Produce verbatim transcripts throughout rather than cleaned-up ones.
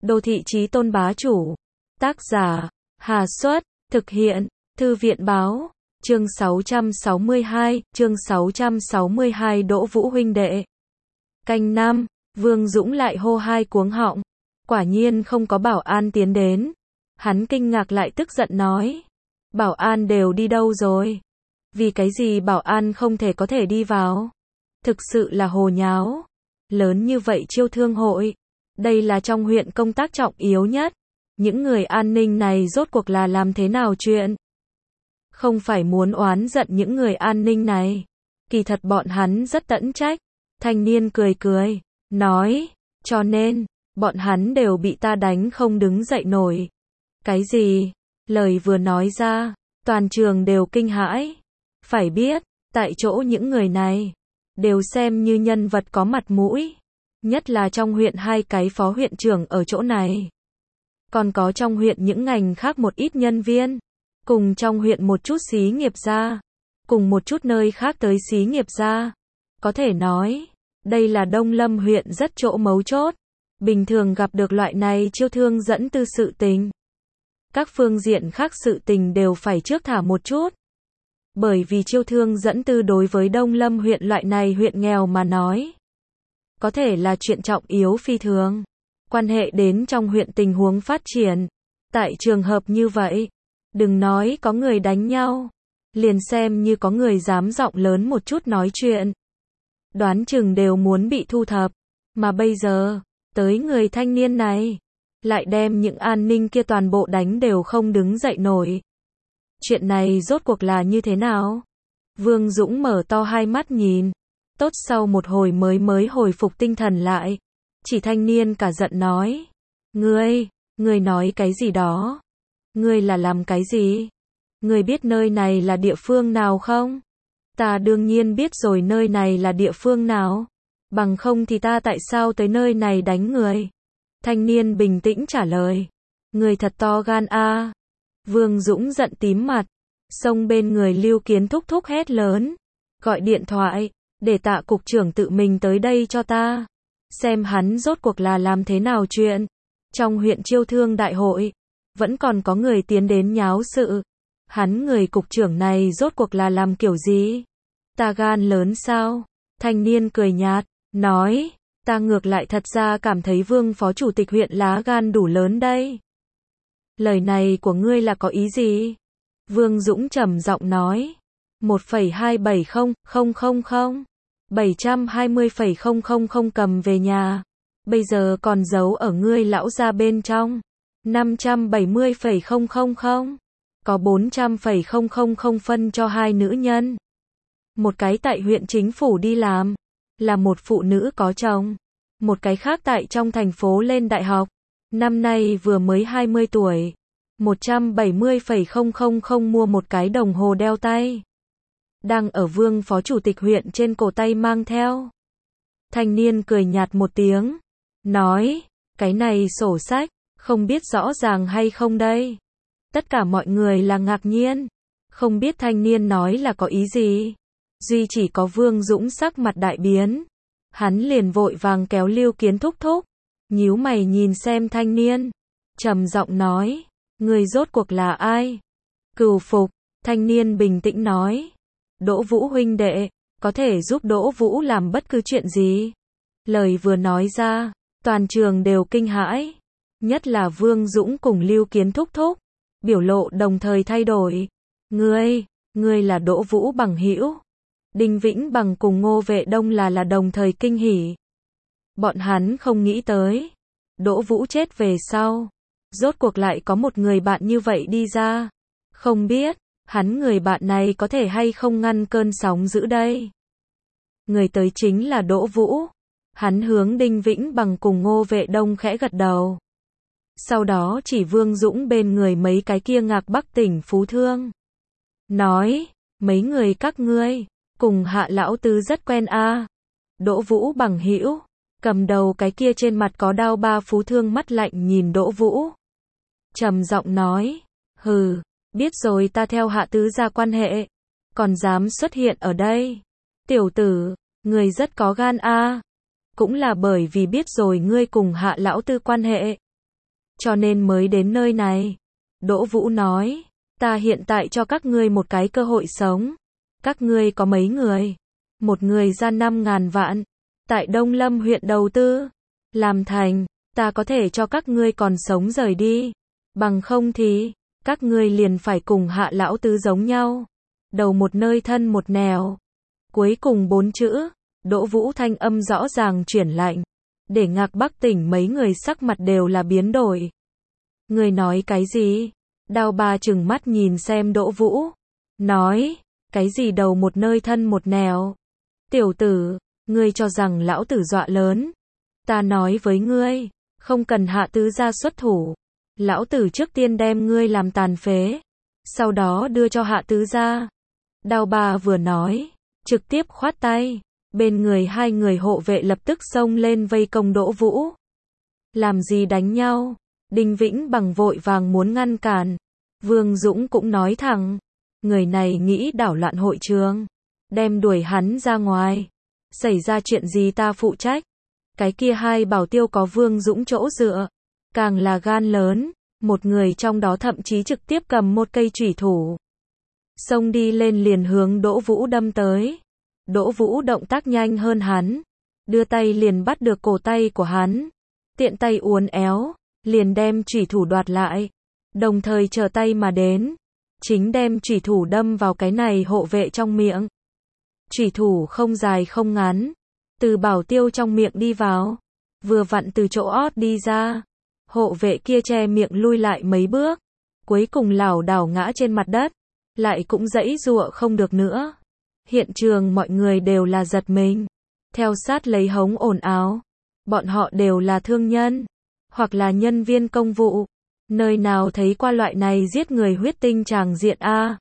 Đô thị chí tôn bá chủ. Tác giả, Hà Xuất, thực hiện, Thư viện báo, chương sáu trăm sáu mươi hai, chương sáu trăm sáu mươi hai Đỗ Vũ huynh đệ. Canh năm, Vương Dũng lại hô hai cuống họng. Quả nhiên không có bảo an tiến đến. Hắn kinh ngạc lại tức giận nói. Bảo an đều đi đâu rồi? Vì cái gì bảo an không thể có thể đi vào? Thực sự là hồ nháo. Lớn như vậy chiêu thương hội. Đây là trong huyện công tác trọng yếu nhất. Những người an ninh này rốt cuộc là làm thế nào chuyện? Không phải muốn oán giận những người an ninh này. Kỳ thật bọn hắn rất tẫn trách. Thanh niên cười cười, nói, cho nên, bọn hắn đều bị ta đánh không đứng dậy nổi. Cái gì? Lời vừa nói ra, toàn trường đều kinh hãi. Phải biết, tại chỗ những người này, đều xem như nhân vật có mặt mũi. Nhất là trong huyện hai cái phó huyện trưởng ở chỗ này. Còn có trong huyện những ngành khác một ít nhân viên. Cùng trong huyện một chút xí nghiệp gia. Cùng một chút nơi khác tới xí nghiệp gia. Có thể nói, đây là Đông Lâm huyện rất chỗ mấu chốt. Bình thường gặp được loại này chiêu thương dẫn tư sự tình. Các phương diện khác sự tình đều phải trước thả một chút. Bởi vì chiêu thương dẫn tư đối với Đông Lâm huyện loại này huyện nghèo mà nói. Có thể là chuyện trọng yếu phi thường. Quan hệ đến trong huyện tình huống phát triển. Tại trường hợp như vậy, đừng nói có người đánh nhau. Liền xem như có người dám giọng lớn một chút nói chuyện. Đoán chừng đều muốn bị thu thập. Mà bây giờ, tới người thanh niên này, lại đem những an ninh kia toàn bộ đánh đều không đứng dậy nổi. Chuyện này rốt cuộc là như thế nào? Vương Dũng mở to hai mắt nhìn. Tốt sau một hồi mới mới hồi phục tinh thần lại. Chỉ thanh niên cả giận nói. Ngươi, ngươi nói cái gì đó? Ngươi là làm cái gì? Ngươi biết nơi này là địa phương nào không? Ta đương nhiên biết rồi nơi này là địa phương nào. Bằng không thì ta tại sao tới nơi này đánh người? Thanh niên bình tĩnh trả lời. Người thật to gan a. Vương Dũng giận tím mặt. Xông bên người Lưu Kiến thúc thúc hét lớn. Gọi điện thoại. Để Tạ cục trưởng tự mình tới đây cho ta. Xem hắn rốt cuộc là làm thế nào chuyện. Trong huyện chiêu thương đại hội. Vẫn còn có người tiến đến nháo sự. Hắn người cục trưởng này rốt cuộc là làm kiểu gì? Ta gan lớn sao? Thanh niên cười nhạt. Nói. Ta ngược lại thật ra cảm thấy Vương phó chủ tịch huyện lá gan đủ lớn đây. Lời này của ngươi là có ý gì? Vương Dũng trầm giọng nói. một phẩy hai bảy không không không không bảy trăm hai mươi phẩy không không không cầm về nhà. Bây giờ còn giấu ở ngươi lão gia bên trong. năm trăm bảy mươi phẩy không không không. Có bốn trăm phẩy không không không phân cho hai nữ nhân. Một cái tại huyện chính phủ đi làm. Là một phụ nữ có chồng. Một cái khác tại trong thành phố lên đại học. Năm nay vừa mới hai mươi tuổi. một trăm bảy mươi phẩy không không không mua một cái đồng hồ đeo tay. Đang ở Vương phó chủ tịch huyện trên cổ tay mang theo. Thanh niên cười nhạt một tiếng. Nói, cái này sổ sách, không biết rõ ràng hay không đây. Tất cả mọi người là ngạc nhiên. Không biết thanh niên nói là có ý gì. Duy chỉ có Vương Dũng sắc mặt đại biến. Hắn liền vội vàng kéo Lưu Kiến thúc thúc. Nhíu mày nhìn xem thanh niên. Trầm giọng nói. Người rốt cuộc là ai? Cửu Phục. Thanh niên bình tĩnh nói. Đỗ Vũ huynh đệ. Có thể giúp Đỗ Vũ làm bất cứ chuyện gì. Lời vừa nói ra. Toàn trường đều kinh hãi. Nhất là Vương Dũng cùng Lưu Kiến thúc thúc. Biểu lộ đồng thời thay đổi. Ngươi, ngươi là Đỗ Vũ bằng hữu. Đinh Vĩnh Bằng cùng Ngô Vệ Đông là là đồng thời kinh hỉ. Bọn hắn không nghĩ tới. Đỗ Vũ chết về sau. Rốt cuộc lại có một người bạn như vậy đi ra. Không biết, hắn người bạn này có thể hay không ngăn cơn sóng dữ đây. Người tới chính là Đỗ Vũ. Hắn hướng Đinh Vĩnh Bằng cùng Ngô Vệ Đông khẽ gật đầu. Sau đó chỉ Vương Dũng bên người mấy cái kia ngạc Bắc tỉnh phú thương. Nói, mấy người các ngươi, cùng Hạ lão tứ rất quen a. À. Đỗ Vũ bằng hữu, cầm đầu cái kia trên mặt có đao ba phú thương mắt lạnh nhìn Đỗ Vũ. Trầm giọng nói, hừ, biết rồi ta theo Hạ tứ ra quan hệ, còn dám xuất hiện ở đây. Tiểu tử, người rất có gan a. À. Cũng là bởi vì biết rồi ngươi cùng Hạ lão tư quan hệ. cho nên mới đến nơi này. Đỗ Vũ nói, ta hiện tại cho các ngươi một cái cơ hội sống. Các ngươi có mấy người? Một người ra năm ngàn vạn. Tại Đông Lâm huyện đầu tư. Làm thành, ta có thể cho các ngươi còn sống rời đi. Bằng không thì, các ngươi liền phải cùng Hạ lão tứ giống nhau. Đầu một nơi thân một nẻo. Cuối cùng bốn chữ, Đỗ Vũ thanh âm rõ ràng chuyển lạnh. Để Ngạc Bắc tỉnh mấy người sắc mặt đều là biến đổi. Ngươi nói cái gì? Đào Bà trừng mắt nhìn xem Đỗ Vũ. Nói, cái gì đầu một nơi thân một nẻo? Tiểu tử, ngươi cho rằng lão tử dọa lớn. Ta nói với ngươi, không cần Hạ tứ gia xuất thủ. Lão tử trước tiên đem ngươi làm tàn phế. Sau đó đưa cho Hạ tứ gia. Đào Bà vừa nói, trực tiếp khoát tay. Bên người hai người hộ vệ lập tức xông lên vây công Đỗ Vũ. Làm gì đánh nhau? Đinh Vĩnh Bằng vội vàng muốn ngăn cản. Vương Dũng cũng nói thẳng. Người này nghĩ đảo loạn hội trường. Đem đuổi hắn ra ngoài. Xảy ra chuyện gì ta phụ trách. Cái kia hai bảo tiêu có Vương Dũng chỗ dựa. Càng là gan lớn. Một người trong đó thậm chí trực tiếp cầm một cây chủy thủ. Xông đi lên liền hướng Đỗ Vũ đâm tới. Đỗ Vũ động tác nhanh hơn hắn. Đưa tay liền bắt được cổ tay của hắn. Tiện tay uốn éo. Liền đem chủy thủ đoạt lại. Đồng thời trở tay mà đến. Chính đem chủy thủ đâm vào cái này hộ vệ trong miệng. Chủy thủ không dài không ngắn. Từ bảo tiêu trong miệng đi vào. Vừa vặn từ chỗ ót đi ra. Hộ vệ kia che miệng lui lại mấy bước. Cuối cùng lảo đảo ngã trên mặt đất. Lại cũng giãy giụa không được nữa. Hiện trường mọi người đều là giật mình. Theo sát lấy hống ồn ào. Bọn họ đều là thương nhân. Hoặc là nhân viên công vụ. Nơi nào thấy qua loại này giết người huyết tinh tràng diện a?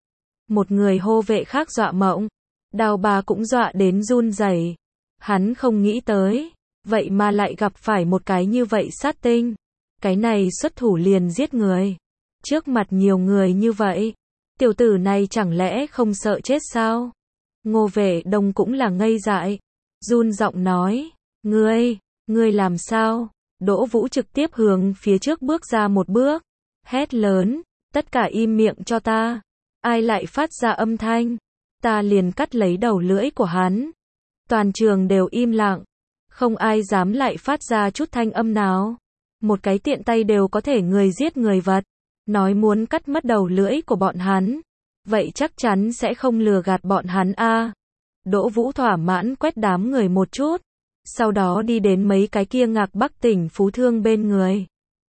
Một người hô vệ khác dọa mộng. Đào Bà cũng dọa đến run rẩy. Hắn không nghĩ tới. Vậy mà lại gặp phải một cái như vậy sát tinh. Cái này xuất thủ liền giết người. Trước mặt nhiều người như vậy. Tiểu tử này chẳng lẽ không sợ chết sao? Ngô Vệ Đông cũng là ngây dại. Run giọng nói. Ngươi, ngươi làm sao? Đỗ Vũ trực tiếp hướng phía trước bước ra một bước. Hét lớn. Tất cả im miệng cho ta. Ai lại phát ra âm thanh? Ta liền cắt lấy đầu lưỡi của hắn. Toàn trường đều im lặng. Không ai dám lại phát ra chút thanh âm nào. Một cái tiện tay đều có thể người giết người vật. Nói muốn cắt mất đầu lưỡi của bọn hắn. Vậy chắc chắn sẽ không lừa gạt bọn hắn a. Đỗ Vũ thỏa mãn quét đám người một chút. Sau đó đi đến mấy cái kia Ngạc Bắc tỉnh phú thương bên người.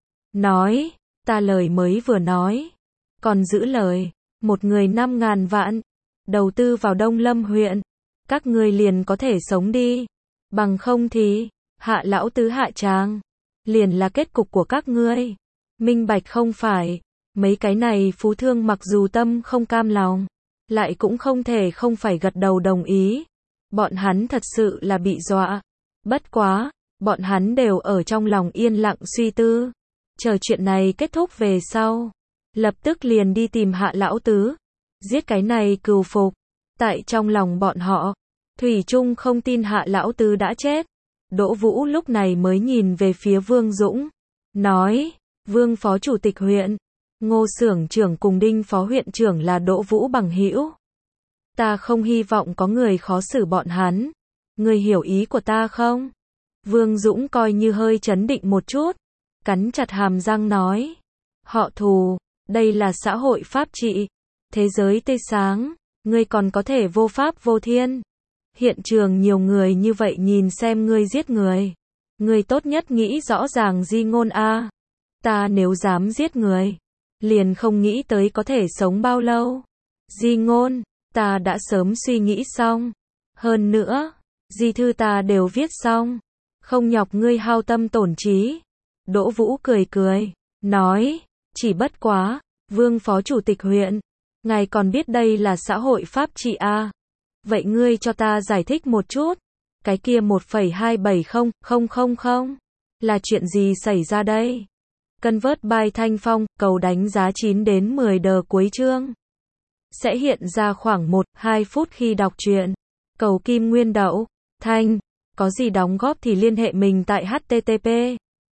Nói, ta lời mới vừa nói. Còn giữ lời, một người năm ngàn vạn. Đầu tư vào Đông Lâm huyện. Các ngươi liền có thể sống đi. Bằng không thì, Hạ lão tứ hạ tràng. Liền là kết cục của các ngươi. Minh bạch không phải. Mấy cái này phú thương mặc dù tâm không cam lòng. Lại cũng không thể không phải gật đầu đồng ý. Bọn hắn thật sự là bị dọa. Bất quá, bọn hắn đều ở trong lòng yên lặng suy tư. Chờ chuyện này kết thúc về sau. Lập tức liền đi tìm Hạ lão tứ. Giết cái này cừu phục. Tại trong lòng bọn họ. Thủy chung không tin Hạ lão tứ đã chết. Đỗ Vũ lúc này mới nhìn về phía Vương Dũng. Nói, Vương phó chủ tịch huyện. Ngô xưởng trưởng cùng Đinh phó huyện trưởng là Đỗ Vũ bằng hữu. Ta không hy vọng có người khó xử bọn hắn. Ngươi hiểu ý của ta không? Vương Dũng coi như hơi chấn định một chút. Cắn chặt hàm răng nói. Họ thù, đây là xã hội pháp trị. Thế giới tươi sáng, ngươi còn có thể vô pháp vô thiên. Hiện trường nhiều người như vậy nhìn xem ngươi giết người. Ngươi tốt nhất nghĩ rõ ràng di ngôn a. Ta nếu dám giết người. Liền không nghĩ tới có thể sống bao lâu. Di ngôn, ta đã sớm suy nghĩ xong. Hơn nữa, di thư ta đều viết xong. Không nhọc ngươi hao tâm tổn trí. Đỗ Vũ cười cười, nói, chỉ bất quá, Vương phó chủ tịch huyện, ngài còn biết đây là xã hội pháp trị a. Vậy ngươi cho ta giải thích một chút. Cái kia một phẩy hai bảy không không không không là chuyện gì xảy ra đây? Convert by Thanh Phong, cầu đánh giá chín đến mười đờ cuối chương. Sẽ hiện ra khoảng một đến hai phút khi đọc truyện. Cầu Kim Nguyên Đậu, Thanh, có gì đóng góp thì liên hệ mình tại h t t p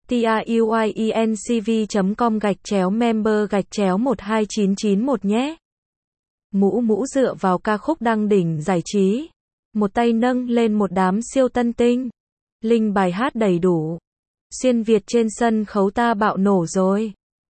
tiuyencv chấm com gạch chéo member gạch chéo một hai chín chín một nhé. Mũ mũ dựa vào ca khúc đăng đỉnh giải trí. Một tay nâng lên một đám siêu tân tinh. Link bài hát đầy đủ. Xuyên Việt trên sân khấu ta bạo nổ rồi.